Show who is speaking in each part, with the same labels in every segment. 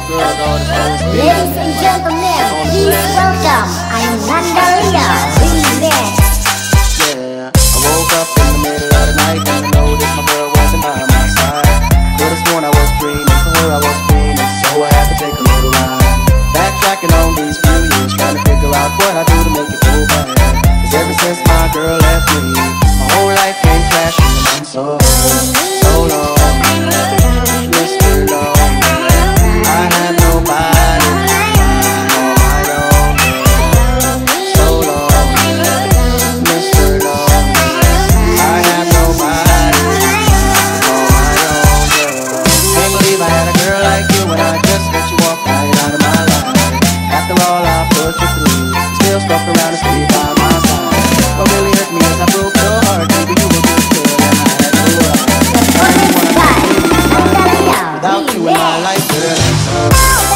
Speaker 1: girl, dog, it's always been.
Speaker 2: Ladies and gentlemen, please welcome Ananda Lia Remix.
Speaker 1: Yeah, I woke up in the middle of the night and I noticed my girl wasn't by my side. Could've sworn I was dreaming, for her I was dreaming, so I had to take a little ride. Backtracking on these few years, trying to figure out what I do to make it go bad. Cause ever since my girl left me, my whole life came crashing and I'm so long, Mr. Long. I have nobody on my own. So long, Mr. Long. I have nobody on my own, girl. Can't believe I had a girl like you when I just let you walk right out of my life. After all I put you through, you still stuck around and stayed by my side. What really hurt me is I broke your heart, baby, you were good girl and I had to run. Without you in my life, girl.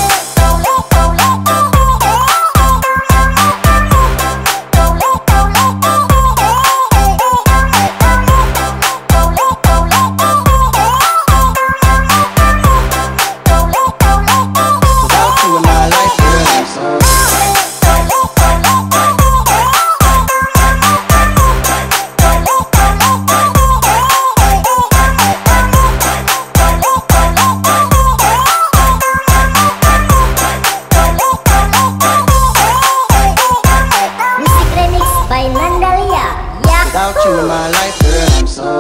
Speaker 1: Without you in my life, girl, I'm so.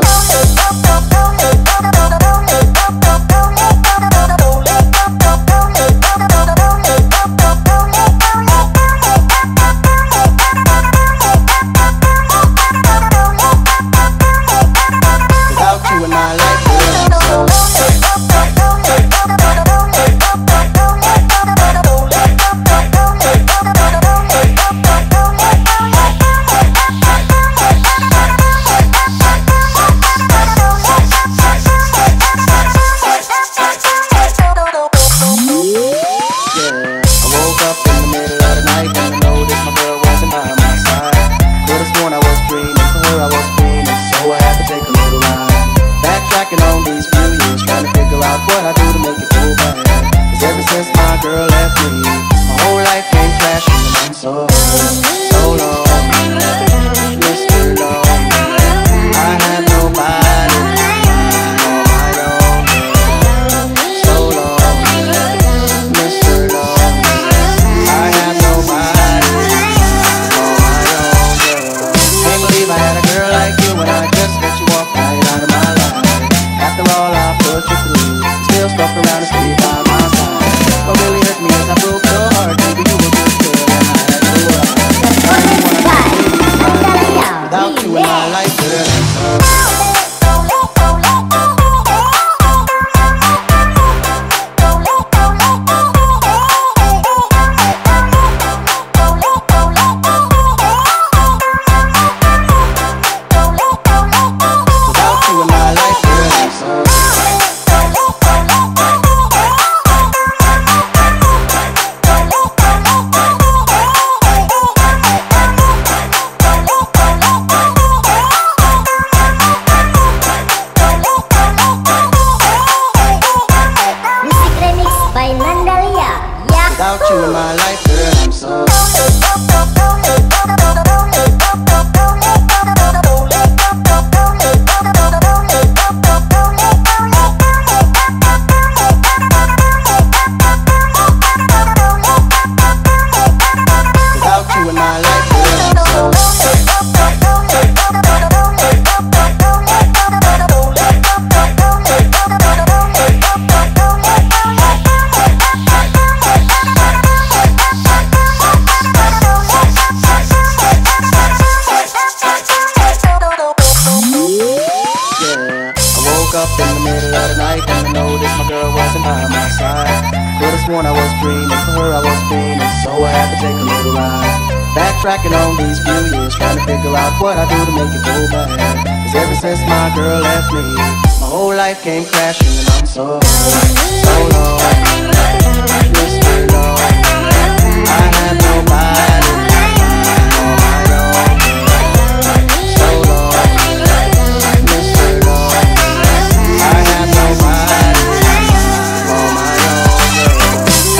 Speaker 1: Without you in my life, girl, I'm so. On these few years, trying to figure out what I do to make it go bad. Cause ever since my girl left me, my whole life came crashing and I'm so long, Mr. Long. I have nobody on my own. So long, Mr. Long. I have nobody on my own, girl. Can't believe I had a girl like you when I just let you walk right out of my life. After all I put you through, you still stuck around and stayed by my side. What really hurt me is I broke your heart, baby, you were good girl and I had to run. Without you in my life, girl. Without you in my life, girl, I'm so. Without you in my life, girl, I'm so. Up in the middle of the night and I noticed my girl wasn't by my side. Could've sworn I was dreaming, for her I was dreaming, so I had to take a little ride. Backtracking on these few years, trying to figure out what I do to make it go bad. Cause ever since my girl left me, my whole life came crashing and I'm so long, Mr. Long. I have nobody on my own. So long, Mr. Long. I have nobody on my own, girl.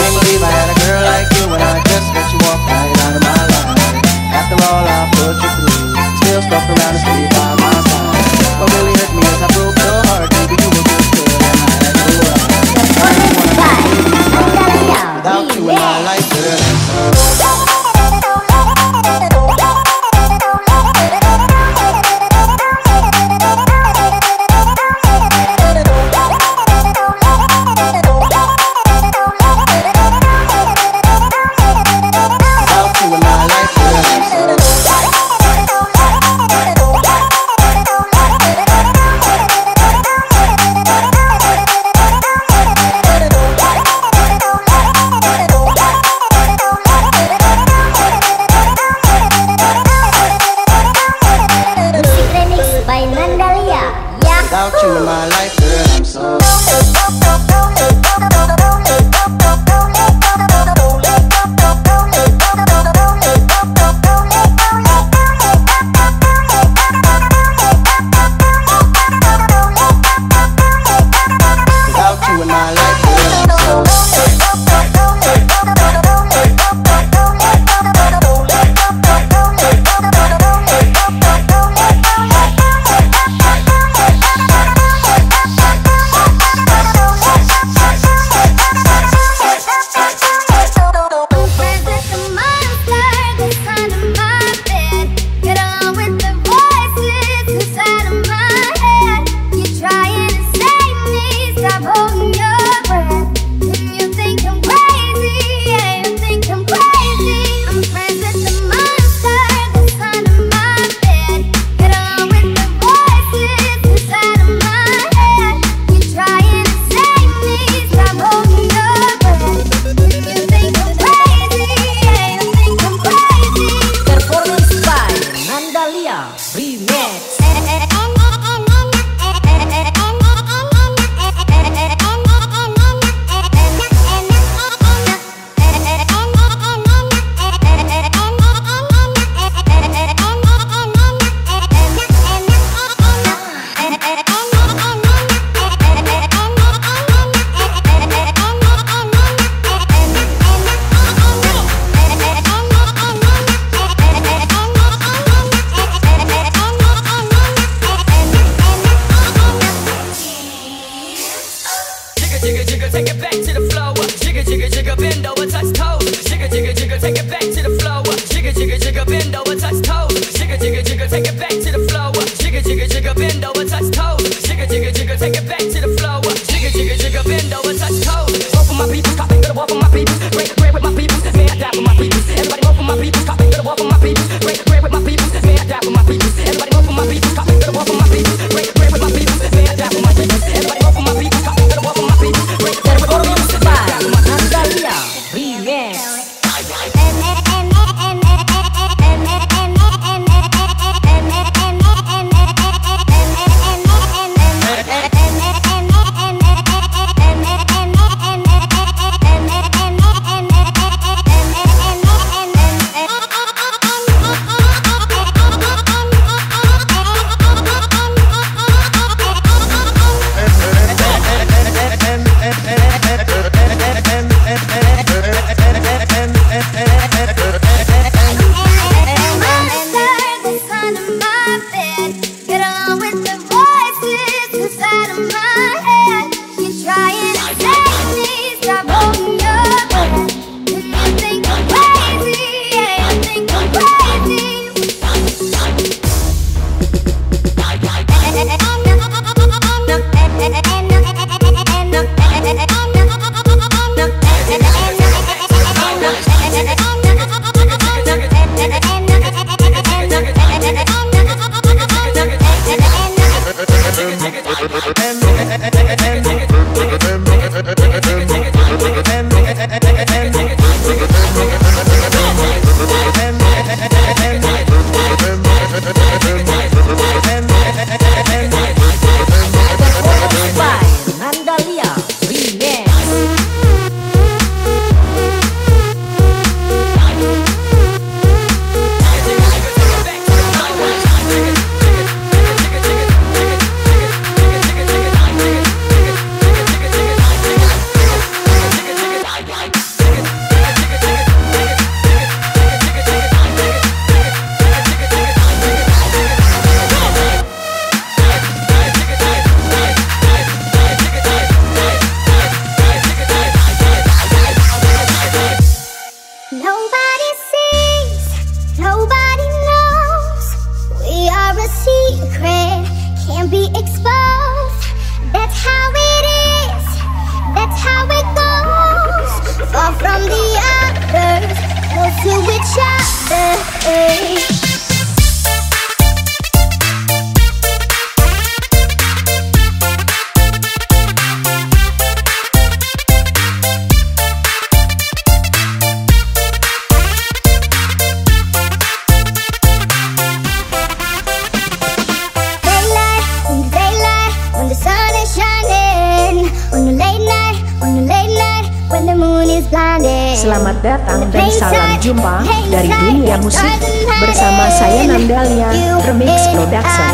Speaker 3: Selamat datang dan salam jumpa dari dunia musik bersama saya Nandalia Remix Production.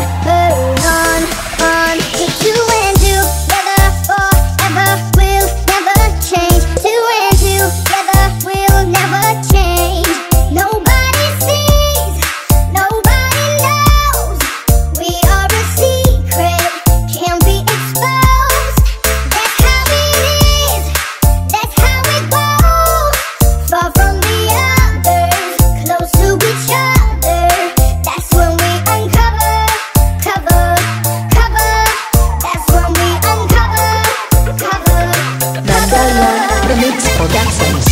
Speaker 3: Remix Productions.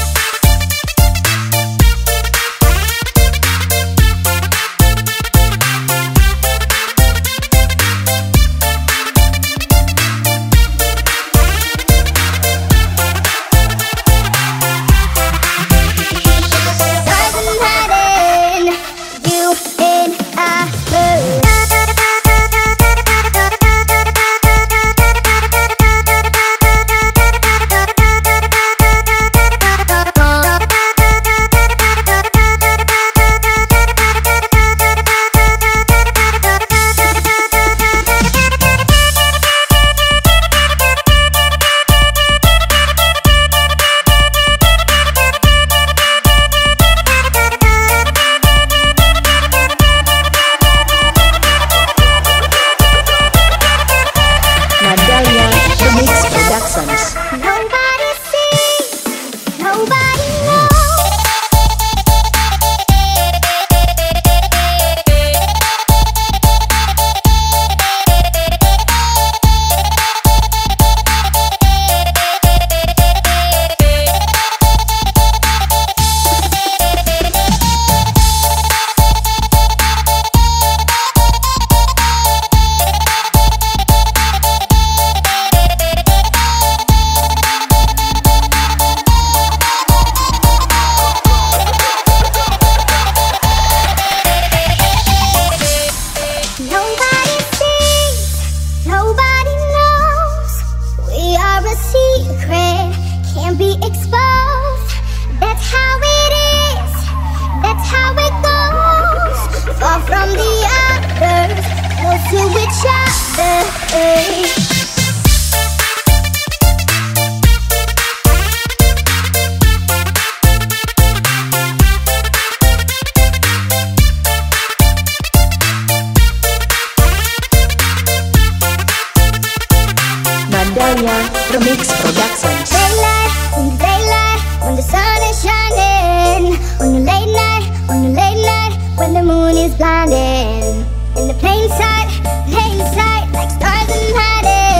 Speaker 2: Nobody sees, nobody knows. Nobody sees, nobody knows. We are a secret, can't be exposed. That's how it is, that's how it goes. Far from the others, close to each other.
Speaker 3: Nandalia Remix Productions.
Speaker 2: Daylight, when the sun is shining. On the late night, when the moon is blinding. In the plain sight, like stars in hiding.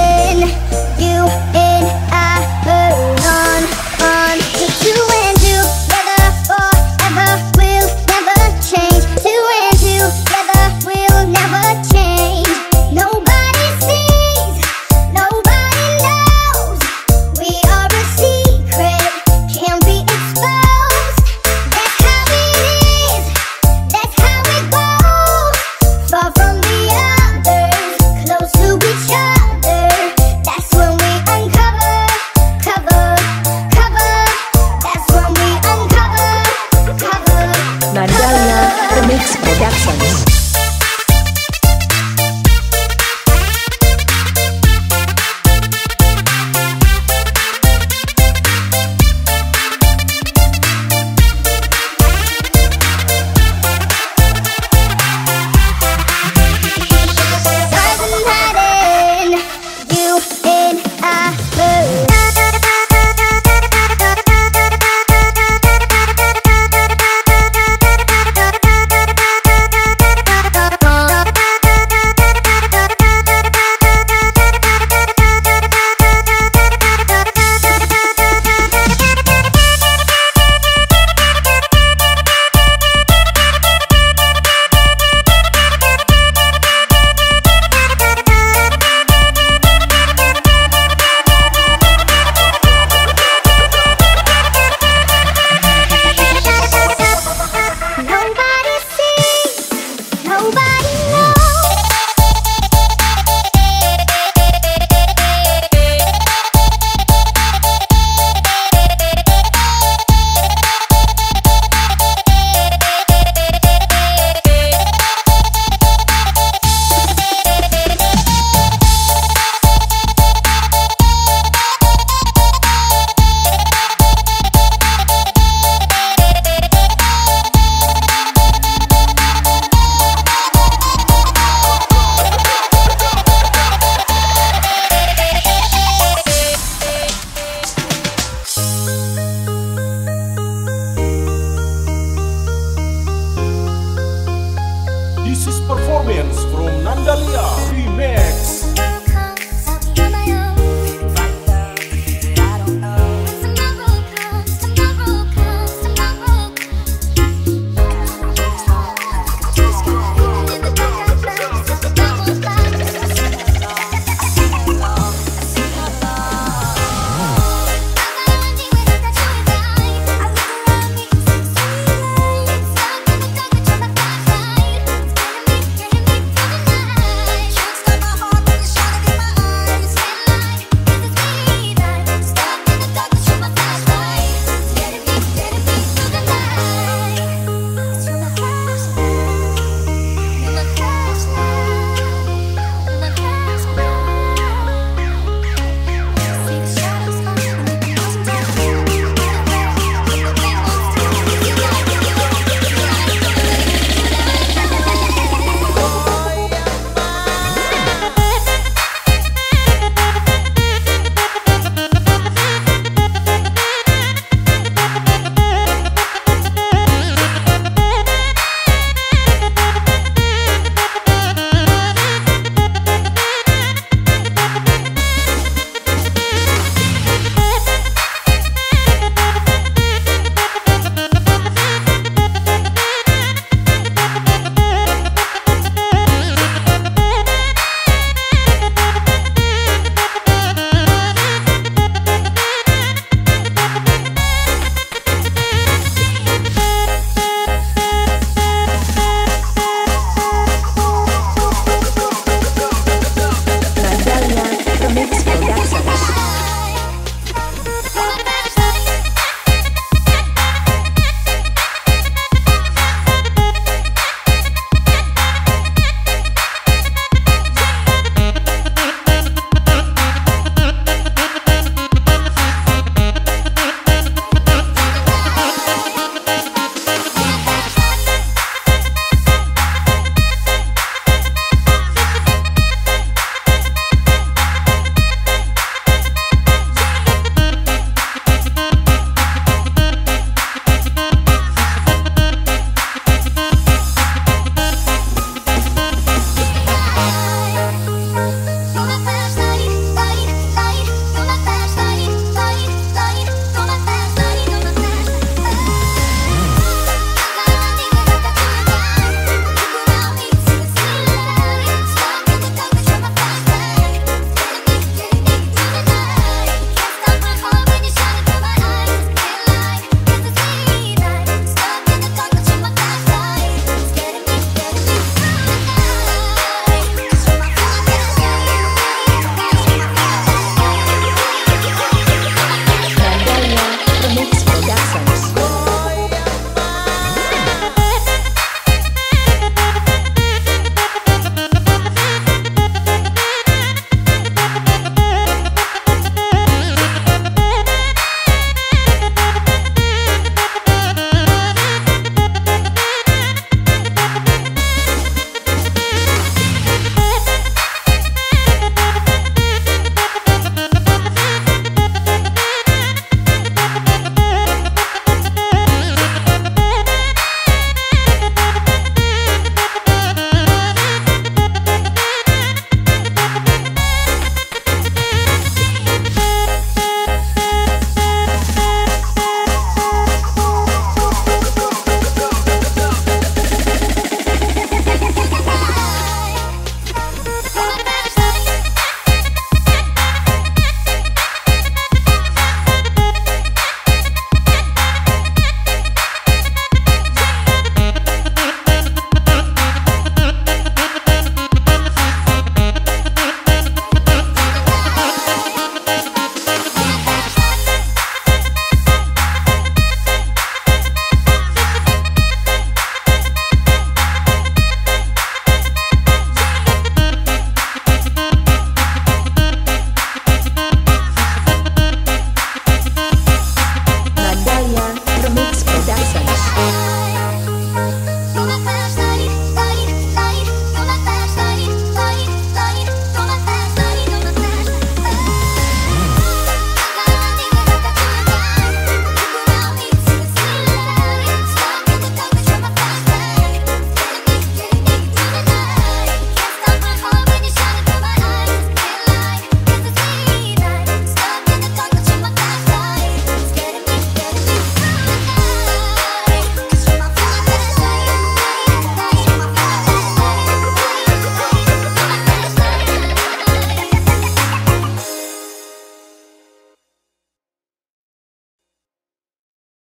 Speaker 4: Comments from Nandalia.